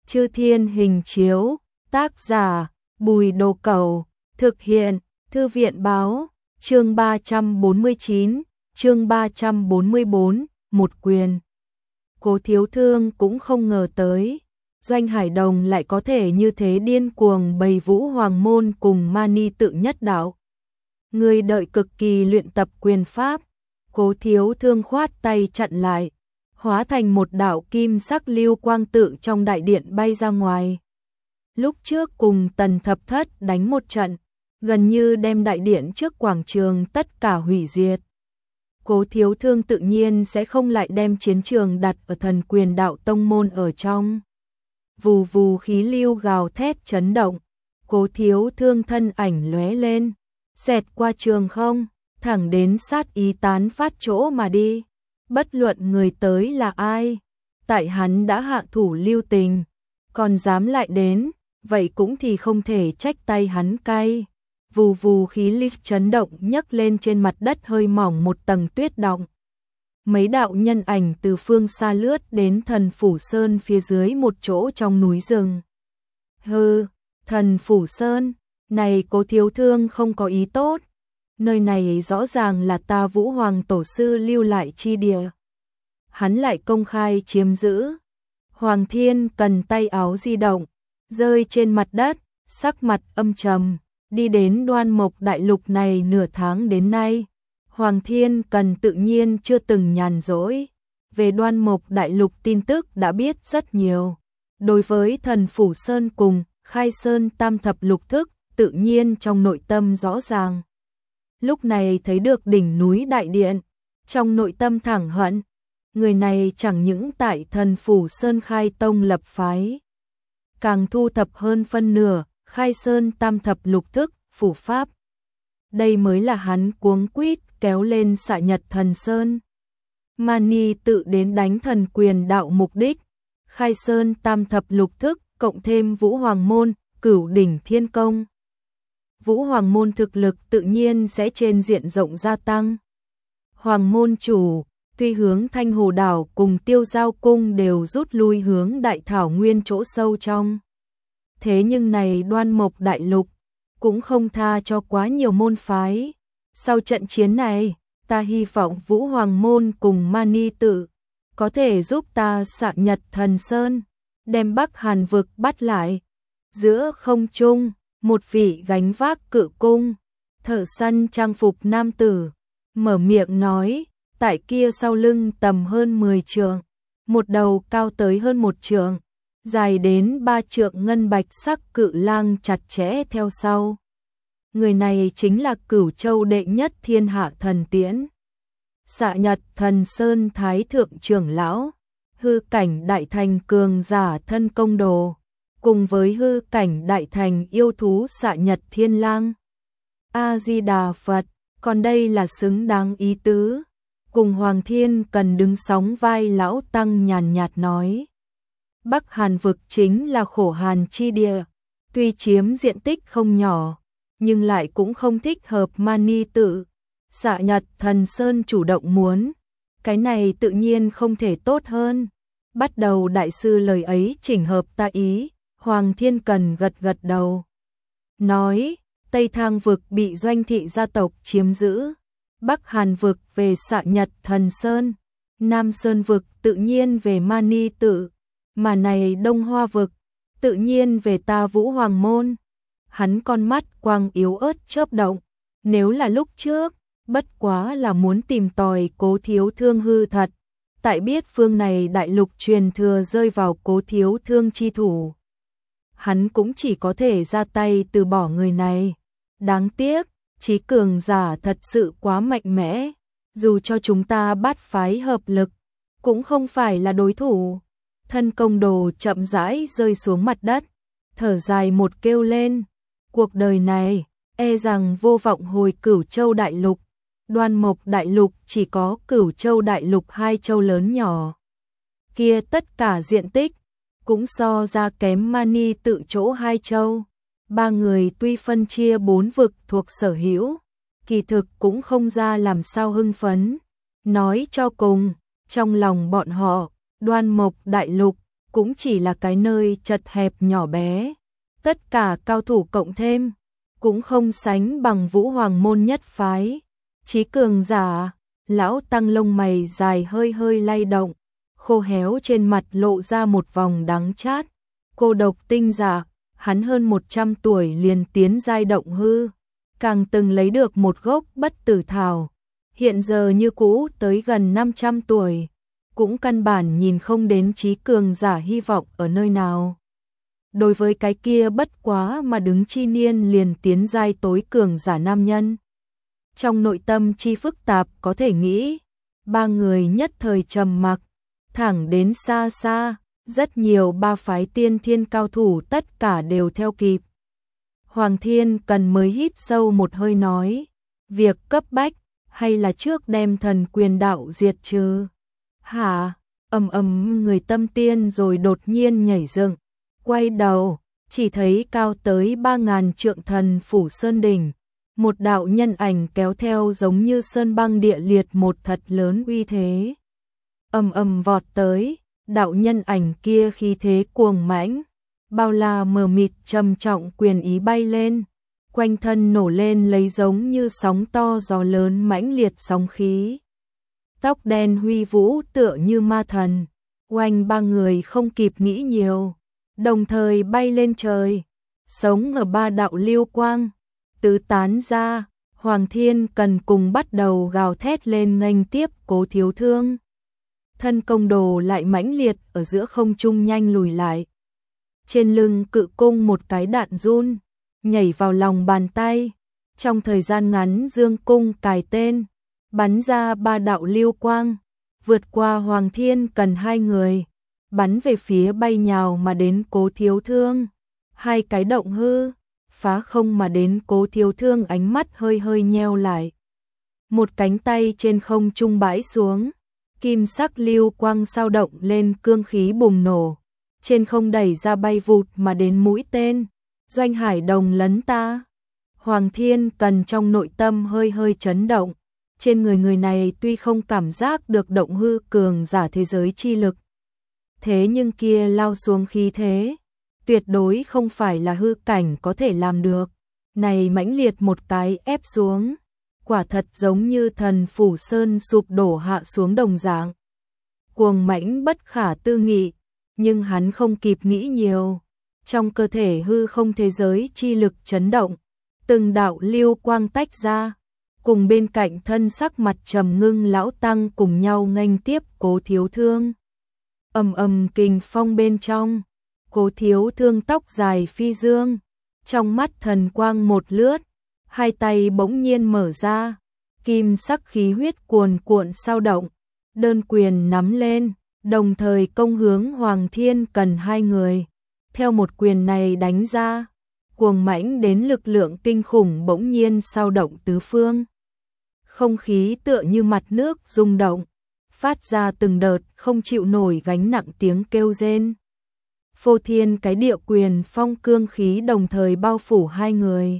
Chư Thiên Hình Chiếu, tác giả Bùi Đồ Cẩu, thực hiện Thư viện Báo, chương 349, chương 344, một quyền. Cố Thiếu Thương cũng không ngờ tới, Doanh Hải Đồng lại có thể như thế điên cuồng bày Vũ Hoàng Môn cùng Mani Tự nhất đạo. Người đợi cực kỳ luyện tập quyền pháp, Cố Thiếu Thương khoát tay chặn lại, hóa thành một đạo kim sắc lưu quang tự trong đại điện bay ra ngoài. Lúc trước cùng Tần Thập Thất đánh một trận, gần như đem đại điện trước quảng trường tất cả hủy diệt. Cố Thiếu Thương tự nhiên sẽ không lại đem chiến trường đặt ở Thần Quyền Đạo Tông môn ở trong. Vù vù khí lưu gào thét chấn động, Cố Thiếu Thương thân ảnh lóe lên, xẹt qua trường không, thẳng đến sát ý tán phát chỗ mà đi. Bất luận người tới là ai, tại hắn đã hạ thủ lưu tình, còn dám lại đến, vậy cũng thì không thể trách tay hắn cay. Vù vù khí lưu chấn động nhấc lên trên mặt đất hơi mỏng một tầng tuyết đọng. Mấy đạo nhân ảnh từ phương xa lướt đến Thần Phủ Sơn phía dưới một chỗ trong núi rừng. Hừ, Thần Phủ Sơn, này Cố Thiếu Thương không có ý tốt. Nơi này rõ ràng là ta Vũ Hoàng Tổ Sư lưu lại chi địa. Hắn lại công khai chiếm giữ. Hoàng Thiên Cần tay áo di động, rơi trên mặt đất, sắc mặt âm trầm, đi đến Đoan Mộc Đại Lục này nửa tháng đến nay. Hoàng Thiên Cần tự nhiên chưa từng nhàn rỗi. Về Đoan Mộc Đại Lục tin tức đã biết rất nhiều. Đối với Thần Phủ Sơn cùng Khai Sơn Tam Thập Lục Thức, tự nhiên trong nội tâm rõ ràng. Lúc này thấy được đỉnh núi đại điện, trong nội tâm thẳng hận, người này chẳng những tại Thần Phủ Sơn khai tông lập phái, càng thu thập hơn phân nửa Khai Sơn Tam Thập Lục Thức, phủ pháp. Đây mới là hắn cuống quýt kéo lên Xạ Nhật Thần Sơn. Mani Tự đến đánh Thần Quyền Đạo mục đích, Khai Sơn Tam Thập Lục Thức cộng thêm Vũ Hoàng Môn, Cửu Đỉnh Thiên Công. Vũ Hoàng Môn thực lực tự nhiên sẽ trên diện rộng gia tăng. Hoàng Môn chủ, tuy hướng Thanh Hồ Đảo cùng Tiêu Giao Cung đều rút lui hướng Đại Thảo Nguyên chỗ sâu trong. Thế nhưng này Đoan Mộc Đại Lục cũng không tha cho quá nhiều môn phái. Sau trận chiến này, ta hy vọng Vũ Hoàng Môn cùng Mani Tự có thể giúp ta Xạ Nhật Thần Sơn, đem Bắc Hàn vực bắt lại. Giữa không trung, một vị gánh vác cự cung, thợ săn trang phục nam tử, mở miệng nói, tại kia sau lưng tầm hơn 10 trượng, một đầu cao tới hơn 1 trượng, dài đến 3 trượng ngân bạch sắc cự lang chặt chẽ theo sau. Người này chính là Cửu Châu đệ nhất thiên hạ thần tiễn. Xạ Nhật Thần Sơn Thái Thượng trưởng lão, hư cảnh đại thành cường giả thân công đồ, cùng với hư cảnh đại thành yêu thú Xạ Nhật Thiên Lang. A-di-đà Phật, còn đây là xứng đáng ý tứ. Cùng Hoàng Thiên Cần đứng sóng vai lão tăng nhàn nhạt nói. Bắc Hàn vực chính là khổ hàn chi địa, tuy chiếm diện tích không nhỏ, nhưng lại cũng không thích hợp Mani Tự. Xạ Nhật Thần Sơn chủ động muốn, cái này tự nhiên không thể tốt hơn. Bắt đầu đại sư lời ấy chỉnh hợp ta ý. Hoàng Thiên Cần gật gật đầu, nói, Tây Thang vực bị Doanh thị gia tộc chiếm giữ, Bắc Hàn vực về Xạ Nhật Thần Sơn, Nam Sơn vực tự nhiên về Mani Tự, mà này Đông Hoa vực tự nhiên về ta Vũ Hoàng Môn. Hắn con mắt quang yếu ớt chớp động, nếu là lúc trước, bất quá là muốn tìm tòi Cố Thiếu Thương hư thật, tại biết phương này đại lục truyền thừa rơi vào Cố Thiếu Thương chi thủ. Hắn cũng chỉ có thể ra tay từ bỏ người này. Đáng tiếc, chí cường giả thật sự quá mạnh mẽ, dù cho chúng ta bát phái hợp lực, cũng không phải là đối thủ. Thân công đồ chậm rãi rơi xuống mặt đất, thở dài một kêu lên, cuộc đời này, e rằng vô vọng hồi Cửu Châu Đại Lục. Đoan Mộc Đại Lục chỉ có Cửu Châu Đại Lục 2 châu lớn nhỏ. Kia tất cả diện tích cũng so ra kém Mani Tự chỗ 2 châu. Ba người tuy phân chia 4 vực thuộc sở hữu, kỳ thực cũng không ra làm sao hưng phấn. Nói cho cùng, trong lòng bọn họ, Đoan Mộc Đại Lục cũng chỉ là cái nơi chật hẹp nhỏ bé. Tất cả cao thủ cộng thêm, cũng không sánh bằng Vũ Hoàng môn nhất phái. Chí cường giả, lão tăng lông mày dài hơi hơi lay động, khô héo trên mặt lộ ra một vòng đắng chát. Cô độc tinh giả, hắn hơn 100 tuổi liền tiến giai động hư, càng từng lấy được một gốc bất tử thảo. Hiện giờ như cũ tới gần 500 tuổi, cũng căn bản nhìn không đến chí cường giả hy vọng ở nơi nào. Đối với cái kia bất quá mà đứng chi niên liền tiến giai tối cường giả nam nhân. Trong nội tâm chi phức tạp có thể nghĩ, ba người nhất thời trầm mặc, thẳng đến xa xa, rất nhiều ba phái tiên thiên cao thủ tất cả đều theo kịp. Hoàng Thiên Cần mới hít sâu một hơi nói, việc cấp bách, hay là trước đem thần quyền đạo diệt trừ? Hả? Người tâm tiên rồi đột nhiên nhảy dựng, quay đầu, chỉ thấy cao tới 3.000 trượng thần phủ sơn đỉnh, một đạo nhân ảnh kéo theo giống như sơn băng địa liệt một thật lớn uy thế. Vọt tới, đạo nhân ảnh kia khí thế cuồng mãnh, bao la mờ mịt trầm trọng quyền ý bay lên, quanh thân nổ lên lấy giống như sóng to gió lớn mãnh liệt sóng khí. Tóc đen huy vũ tựa như ma thần, oanh ba người không kịp nghĩ nhiều, đồng thời bay lên trời, sống ở ba đạo lưu quang, tứ tán ra. Hoàng Thiên Cần cùng bắt đầu gào thét lên nghênh tiếp Cố Thiếu Thương. Thân công đồ lại mãnh liệt ở giữa không trung nhanh lùi lại. Trên lưng cự cung một cái đạn run, nhảy vào lòng bàn tay. Trong thời gian ngắn dương cung cài tên, bắn ra ba đạo lưu quang, vượt qua Hoàng Thiên Cần hai người, bắn về phía bay nhào mà đến Cố Thiếu Thương. Hai cái động hư, phá không mà đến Cố Thiếu Thương ánh mắt hơi hơi nheo lại. Một cánh tay trên không trung bãi xuống, kim sắc lưu quang sao động lên cương khí bùng nổ, trên không đẩy ra bay vụt mà đến mũi tên, Doanh Hải Đồng lấn ta. Hoàng Thiên Cần trong nội tâm hơi hơi chấn động, trên người này tuy không cảm giác được động hư cường giả thế giới chi lực, thế nhưng kia lao xuống khí thế, tuyệt đối không phải là hư cảnh có thể làm được. Này mãnh liệt một cái ép xuống, quả thật giống như thần phủ sơn sụp đổ hạ xuống đồng dạng. Cuồng mãnh bất khả tư nghị, nhưng hắn không kịp nghĩ nhiều. Trong cơ thể hư không thế giới chi lực chấn động, từng đạo lưu quang tách ra, cùng bên cạnh thân sắc mặt trầm ngưng lão tăng cùng nhau nghênh tiếp Cố Thiếu Thương. Kình phong bên trong, Cố Thiếu Thương tóc dài phi dương, trong mắt thần quang một lướt, hai tay bỗng nhiên mở ra, kim sắc khí huyết cuồn cuộn sao động, đơn quyền nắm lên, đồng thời công hướng Hoàng Thiên Cần hai người. Theo một quyền này đánh ra, cuồng mãnh đến lực lượng kinh khủng bỗng nhiên sao động tứ phương. Không khí tựa như mặt nước rung động, phát ra từng đợt không chịu nổi gánh nặng tiếng kêu rên. Phô thiên cái địa quyền phong cương khí đồng thời bao phủ hai người.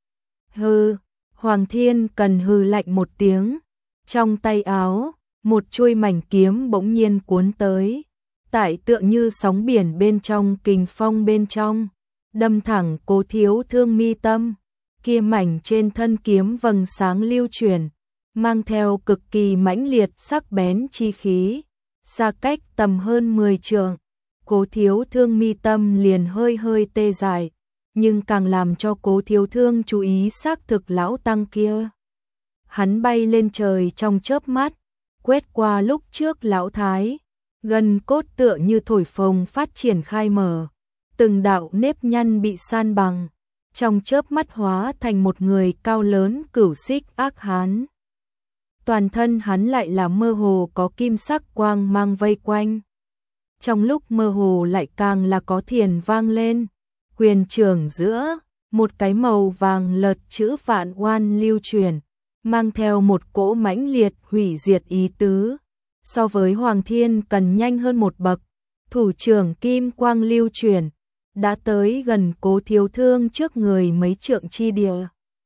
Hừ, Hoàng Thiên Cần hừ lạnh một tiếng, trong tay áo, một chuôi mảnh kiếm bỗng nhiên cuốn tới, tại tựa như sóng biển bên trong kình phong bên trong, đâm thẳng Cố Thiếu Thương mi tâm, kia mảnh trên thân kiếm vầng sáng lưu chuyển, mang theo cực kỳ mãnh liệt sắc bén chi khí, xa cách tầm hơn 10 trượng. Cố Thiếu Thương mi tâm liền hơi hơi tê dại, nhưng càng làm cho Cố Thiếu Thương chú ý xác thực lão tăng kia. Hắn bay lên trời trong chớp mắt, quét qua lúc trước lão thái, gần cốt tựa như thổi phồng phát triển khai mở, từng đạo nếp nhăn bị san bằng, trong chớp mắt hóa thành một người cao lớn cửu xích ác hán. Toàn thân hắn lại là mơ hồ có kim sắc quang mang vây quanh. Trong lúc mơ hồ lại càng là có thiền vang lên, quyền trường giữa, một cái màu vàng lợt chữ vạn oan lưu truyền, mang theo một cỗ mãnh liệt hủy diệt ý tứ. So với Hoàng Thiên Cần nhanh hơn một bậc, thủ trưởng kim quang lưu truyền, đã tới gần Cố Thiếu Thương trước người mấy trượng chi địa.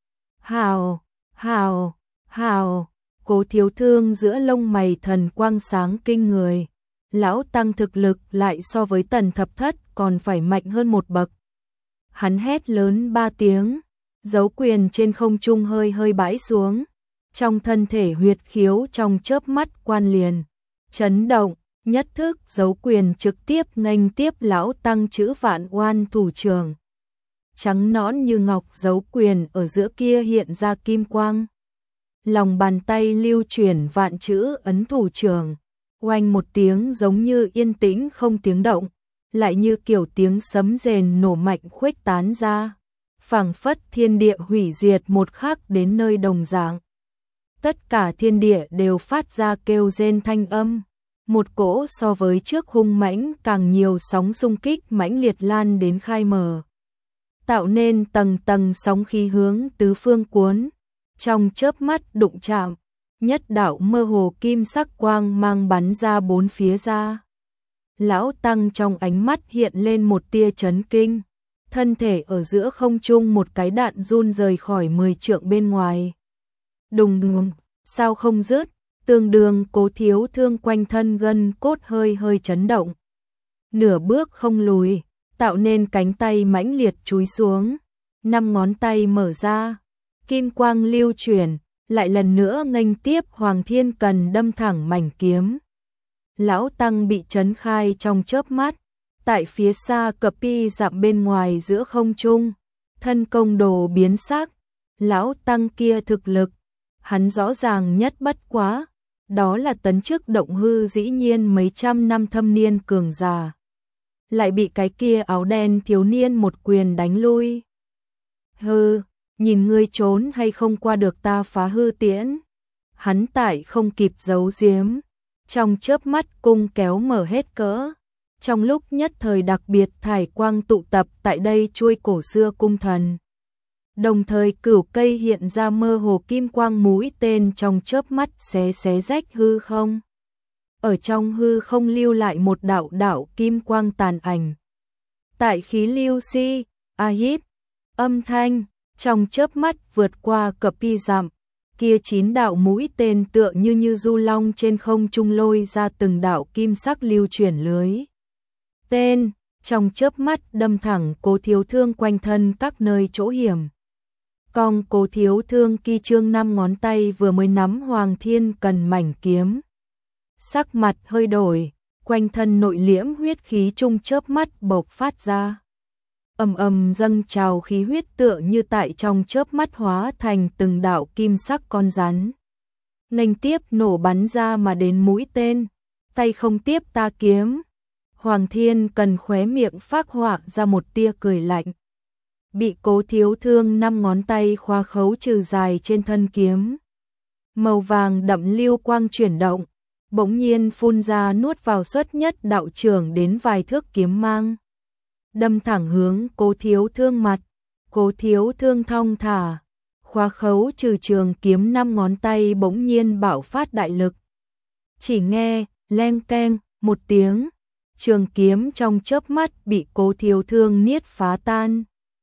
Hào, hào, Cố Thiếu Thương giữa lông mày thần quang sáng kinh người, Lão Tăng thực lực lại so với Tần Thập Thất còn phải mạnh hơn một bậc. Hắn hét lớn 3 tiếng, dấu quyền trên không trung hơi hơi bãi xuống, trong thân thể huyệt khiếu trong chớp mắt quan liền chấn động, nhất thức dấu quyền trực tiếp nghênh tiếp Lão Tăng chữ Vạn Oan thủ trưởng. Trắng nõn như ngọc dấu quyền ở giữa kia hiện ra kim quang. Lòng bàn tay lưu chuyển vạn chữ ấn thủ trưởng, oanh một tiếng giống như yên tĩnh không tiếng động, lại như kiểu tiếng sấm rền nổ mạnh khuếch tán ra, phảng phất thiên địa hủy diệt một khắc đến nơi đồng dạng. Tất cả thiên địa đều phát ra kêu rên thanh âm, một cỗ so với trước hung mãnh càng nhiều sóng xung kích mãnh liệt lan đến khai mở, tạo nên tầng tầng sóng khí hướng tứ phương cuốn, trong chớp mắt đụng chạm, nhất đạo mơ hồ kim sắc quang mang bắn ra bốn phía ra. Lão Tăng trong ánh mắt hiện lên một tia chấn kinh, thân thể ở giữa không trung một cái đạn run rời khỏi 10 trượng bên ngoài. Đùng đùng, sao không dứt, tương đương Cố Thiếu Thương quanh thân gân cốt hơi hơi chấn động. Nửa bước không lùi, tạo nên cánh tay mãnh liệt chúi xuống, 5 ngón tay mở ra, kim quang lưu chuyển, lại lần nữa nghênh tiếp Hoàng Thiên Cần đâm thẳng mảnh kiếm. Lão Tăng bị chấn khai trong chớp mắt, tại phía xa cập pi dặm bên ngoài giữa không trung, thân công đồ biến sắc, Lão Tăng kia thực lực, hắn rõ ràng nhất bất quá, đó là tấn chức động hư dĩ nhiên mấy trăm năm thâm niên cường già. Lại bị cái kia áo đen thiếu niên một quyền đánh lui. Hừ, nhìn ngươi trốn hay không qua được ta phá hư tiễn. Hắn tại không kịp giấu giếm, trong chớp mắt cung kéo mở hết cỡ. Trong lúc nhất thời đặc biệt thải quang tụ tập tại đây chuôi cổ xưa cung thần. Đồng thời cửu cây hiện ra mơ hồ kim quang mũi tên trong chớp mắt xé rách hư không. Ở trong hư không lưu lại một đạo đạo kim quang tàn ảnh. Tại khí lưu si, ahit, âm thanh, trong chớp mắt vượt qua cập pi dặm, kia 9 đạo mũi tên tựa như du long trên không trung lôi ra từng đạo kim sắc lưu chuyển lưới. Tên, trong chớp mắt đâm thẳng Cố Thiếu Thương quanh thân các nơi chỗ hiểm. Cong Cố Thiếu Thương kỳ trương 5 ngón tay vừa mới nắm Hoàng Thiên Cần mảnh kiếm. Sắc mặt hơi đổi, quanh thân nội liễm huyết khí trung chớp mắt bộc phát ra. Ầm ầm dâng trào khí huyết tựa như tại trong chớp mắt hóa thành từng đạo kim sắc con rắn. Nghênh tiếp nổ bắn ra mà đến mũi tên, tay không tiếp ta kiếm. Hoàng Thiên Cần khóe miệng phác họa ra một tia cười lạnh. Bị Cố Thiếu Thương 5 ngón tay khóa khấu trừ dài trên thân kiếm. Màu vàng đậm lưu quang chuyển động, bỗng nhiên phun ra nuốt vào xuất nhất đạo trưởng đến vài thước kiếm mang. Đâm thẳng hướng Cố Thiếu Thương mặt. Cố Thiếu Thương thong thả, khóa khấu trừ trường kiếm 5 ngón tay bỗng nhiên bạo phát đại lực. Chỉ nghe leng keng một tiếng, trường kiếm trong chớp mắt bị Cố Thiếu Thương niết phá tan.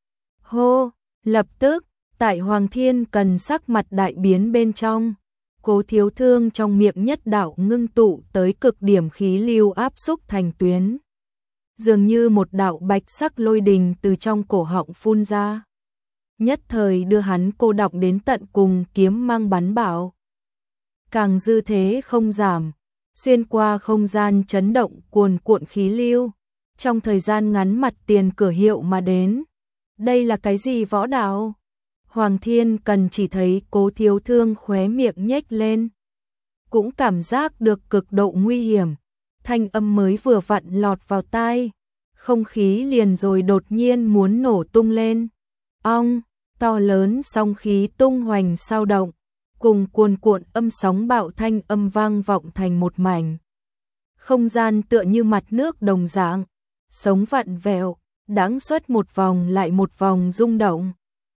Hô, lập tức, tại Hoàng Thiên Cần sắc mặt đại biến bên trong, Cố Thiếu Thương trong miệng nhất đạo ngưng tụ tới cực điểm khí lưu áp xúc thành tuyến. Dường như một đạo bạch sắc lôi đình từ trong cổ họng phun ra. Nhất thời đưa hắn cô đọng đến tận cùng kiếm mang bắn bảo. Càng dư thế không giảm, xuyên qua không gian chấn động cuồn cuộn khí lưu. Trong thời gian ngắn mặt tiền cửa hiệu mà đến. Đây là cái gì võ đạo? Hoàng Thiên Cần chỉ thấy Cố Thiếu Thương khóe miệng nhếch lên. Cũng cảm giác được cực độ nguy hiểm. Thanh âm mới vừa vặn lọt vào tai. Không khí liền rồi đột nhiên muốn nổ tung lên. Ong, to lớn sóng khí tung hoành sao động. Cùng cuồn cuộn âm sóng bạo thanh âm vang vọng thành một mảnh. Không gian tựa như mặt nước đồng dạng. Sống vặn vẹo, đãng xuất một vòng lại một vòng rung động.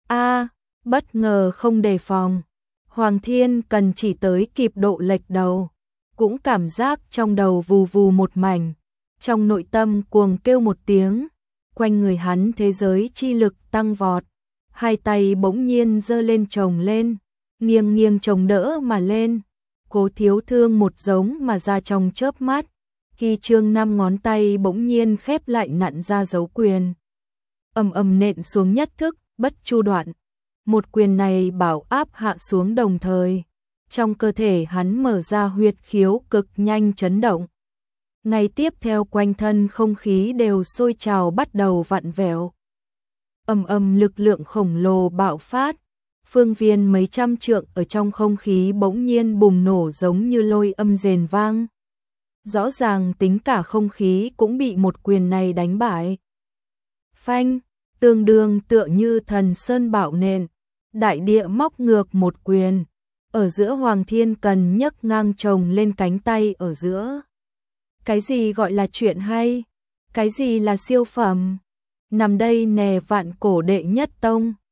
Bất ngờ không đề phòng. Hoàng Thiên Cần chỉ tới kịp độ lệch đầu. Cũng cảm giác trong đầu vù vù một mảnh. Trong nội tâm cuồng kêu một tiếng. Quanh người hắn thế giới chi lực tăng vọt. Hai tay bỗng nhiên giơ lên chồng lên. Nghiêng nghiêng chồng đỡ mà lên. Cố Thiếu Thương một giống mà ra trong chớp mắt. Khi Chương Năm ngón tay bỗng nhiên khép lại nặn ra dấu quyền. Ầm ầm nện xuống nhất thức, bất chu đoạn. Một quyền này bảo áp hạ xuống đồng thời. Trong cơ thể hắn mở ra huyệt khiếu cực nhanh chấn động. Ngay tiếp theo quanh thân không khí đều sôi trào bắt đầu vặn vẹo. Ầm ầm lực lượng khổng lồ bạo phát. Phương viên mấy trăm trượng ở trong không khí bỗng nhiên bùng nổ giống như lôi âm rền vang. Rõ ràng tính cả không khí cũng bị một quyền này đánh bại. Phanh, tương đương tựa như thần sơn bạo nện, đại địa móc ngược một quyền. Ở giữa Hoàng Thiên Cần nhấc ngang chồng lên cánh tay ở giữa. Cái gì gọi là chuyện hay? Cái gì là siêu phẩm? Nằm đây nè vạn cổ đệ nhất tông.